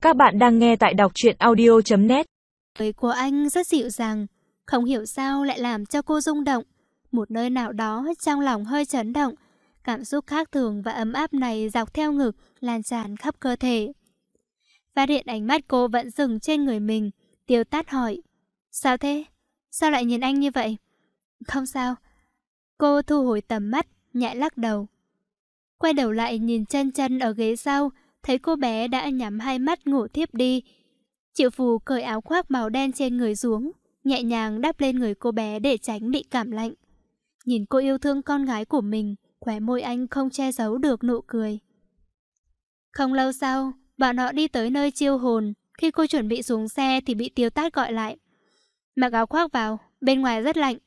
Các bạn đang nghe tại đọc truyện audio.net. Lời của anh rất dịu dàng, không hiểu sao lại làm cho cô rung động. Một nơi nào đó trong lòng hơi chấn động. Cảm xúc khác thường và ấm áp này dọc theo ngực, lan tràn khắp cơ thể. Phát hiện ánh mắt cô vẫn dừng trên người mình, Tiêu Tát hỏi: Sao thế? Sao lại nhìn anh như vậy? Không sao. Cô thu hồi tầm mắt, nhẹ lắc đầu. Quay đầu lại nhìn chân chân ở ghế sau, thấy cô bé đã nhắm hai mắt ngủ thiếp đi. Triệu Phù cởi áo khoác màu đen trên người xuống, nhẹ nhàng đắp lên người cô bé để tránh bị cảm lạnh. Nhìn cô yêu thương con gái của mình, khóe môi anh không che giấu được nụ cười. Không lâu sau, bọn họ đi tới nơi chiêu hồn. Khi cô chuẩn bị xuống xe thì bị Tiêu Tát gọi lại. Mặc áo khoác vào, bên ngoài rất lạnh.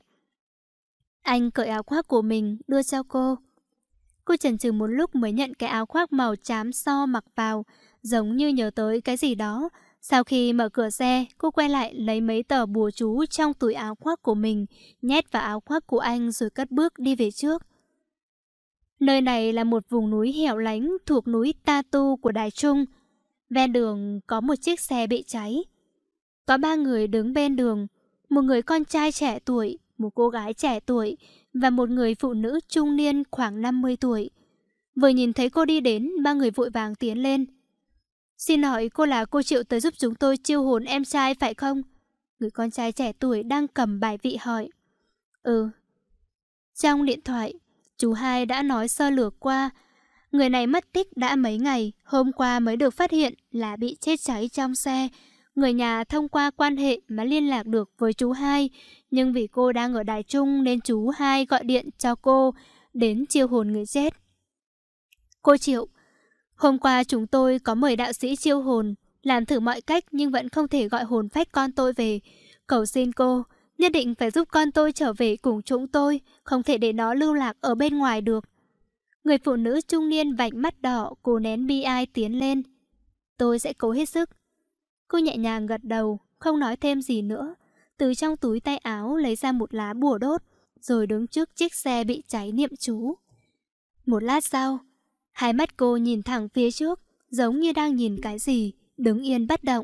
Anh cởi áo khoác của mình đưa cho cô. Cô chần chừ một lúc mới nhận cái áo khoác màu xám so mặc vào, giống như nhớ tới cái gì đó. Sau khi mở cửa xe, cô quay lại lấy mấy tờ bùa chú trong túi áo khoác của mình, nhét vào áo khoác của anh rồi cất bước đi về trước. Nơi này là một vùng núi hẻo lánh thuộc núi Ta Tu của Đài Trung. Ven đường có một chiếc xe bị cháy. Có 3 người đứng bên đường, một người con trai trẻ tuổi, một cô gái trẻ tuổi và một người phụ nữ trung niên khoảng 50 tuổi. Vừa nhìn thấy cô đi đến, 3 người vội vàng tiến lên. Xin hỏi cô là cô Triệu tới giúp chúng tôi chiêu hồn em trai phải không? Người con trai trẻ tuổi đang cầm bài vị hỏi. Ừ. Trong điện thoại, chú Hai đã nói sơ lược qua. Người này mất tích đã mấy ngày, hôm qua mới được phát hiện là bị chết cháy trong xe. Người nhà thông qua quan hệ mà liên lạc được với chú Hai, nhưng vì cô đang ở Đài Trung nên chú Hai gọi điện cho cô đến chiêu hồn người chết. Cô Triệu, hôm qua chúng tôi có mời đạo sĩ chiêu hồn, làm thử mọi cách nhưng vẫn không thể gọi hồn phách con tôi về. Cầu xin cô, nhất định phải giúp con tôi trở về cùng chúng tôi, không thể để nó lưu lạc ở bên ngoài được. Người phụ nữ trung niên vành mắt đỏ, cô nén bi ai tiến lên. Tôi sẽ cố hết sức. Cô nhẹ nhàng gật đầu, không nói thêm gì nữa. Từ trong túi tay áo lấy ra một lá bùa đốt, rồi đứng trước chiếc xe bị cháy niệm chú. Một lát sau, hai mắt cô nhìn thẳng phía trước, giống như đang nhìn cái gì, đứng yên bất động.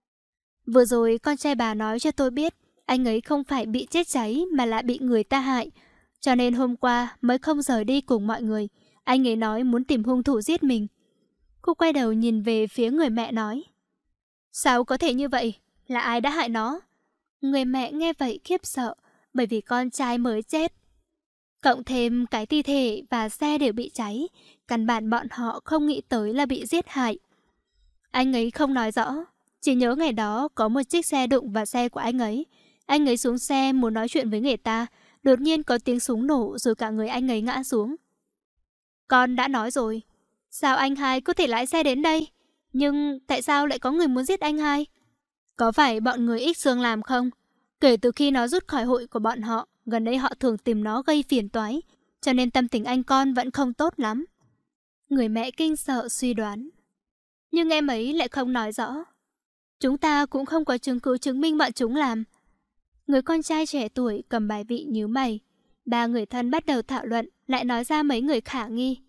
Vừa rồi con trai bà nói cho tôi biết, anh ấy không phải bị chết cháy mà là bị người ta hại. Cho nên hôm qua mới không rời đi cùng mọi người. Anh ấy nói muốn tìm hung thủ giết mình. Cô quay đầu nhìn về phía người mẹ nói. Sao có thể như vậy? Là ai đã hại nó? Người mẹ nghe vậy khiếp sợ, bởi vì con trai mới chết. Cộng thêm cái thi thể và xe đều bị cháy, căn bản bọn họ không nghĩ tới là bị giết hại. Anh ấy không nói rõ, chỉ nhớ ngày đó có một chiếc xe đụng vào xe của anh ấy. Anh ấy xuống xe muốn nói chuyện với người ta, đột nhiên có tiếng súng nổ rồi cả người anh ấy ngã xuống. Con đã nói rồi, sao anh Hai có thể lái xe đến đây? Nhưng tại sao lại có người muốn giết anh Hai? Có phải bọn người Ích Xương làm không? Kể từ khi nó rút khỏi hội của bọn họ, gần đây họ thường tìm nó gây phiền toái, cho nên tâm tình anh con vẫn không tốt lắm. Người mẹ kinh sợ suy đoán. Nhưng em ấy lại không nói rõ. Chúng ta cũng không có chứng cứ chứng minh bọn chúng làm. Người con trai trẻ tuổi cầm bài vị nhíu mày. 3 người thân bắt đầu thảo luận, lại nói ra mấy người khả nghi.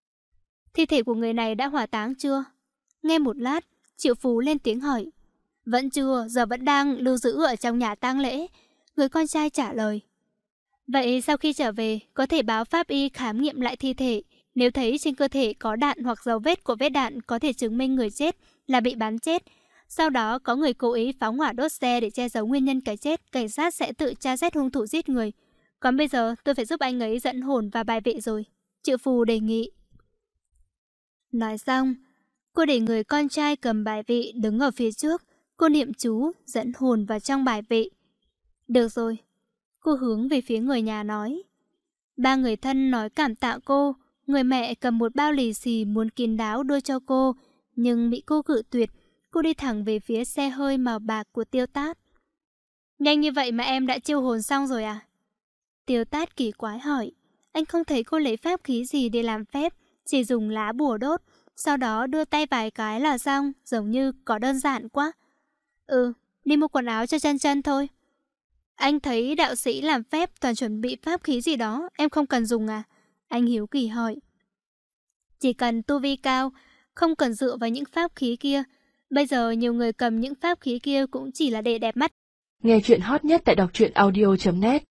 Thi thể của người này đã hỏa táng chưa? Nghe một lát, Triệu Phú lên tiếng hỏi. Vẫn chưa, giờ vẫn đang lưu giữ ở trong nhà tang lễ. Người con trai trả lời. Vậy sau khi trở về, có thể báo pháp y khám nghiệm lại thi thể. Nếu thấy trên cơ thể có đạn hoặc dấu vết của vết đạn có thể chứng minh người chết là bị bắn chết. Sau đó có người cố ý phóng hỏa đốt xe để che giấu nguyên nhân cái chết, cảnh sát sẽ tự tra xét hung thủ giết người. Còn bây giờ tôi phải giúp anh ấy dẫn hồn và bài vị rồi. Triệu Phù đề nghị. Nói xong, cô để người con trai cầm bài vị đứng ở phía trước. Cô niệm chú, dẫn hồn vào trong bài vị. Được rồi. Cô hướng về phía người nhà nói. 3 người thân nói cảm tạ cô. Người mẹ cầm một bao lì xì muốn kín đáo đưa cho cô, nhưng bị cô cự tuyệt. Cô đi thẳng về phía xe hơi màu bạc của Tiêu Tát. Nhanh như vậy mà em đã chiêu hồn xong rồi à? Tiêu Tát kỳ quái hỏi. Anh không thấy cô lấy pháp khí gì để làm phép, chỉ dùng lá bùa đốt, sau đó đưa tay vài cái là xong, giống như có đơn giản quá. Ừ, đi mua quần áo cho chân chân thôi. Anh thấy đạo sĩ làm phép toàn chuẩn bị pháp khí gì đó, em không cần dùng à? Anh hiếu kỳ hỏi. Chỉ cần tu vi cao, không cần dựa vào những pháp khí kia. Bây giờ nhiều người cầm những pháp khí kia cũng chỉ là để đẹp mắt. Nghe chuyện hot nhất tại đọc truyện audio.net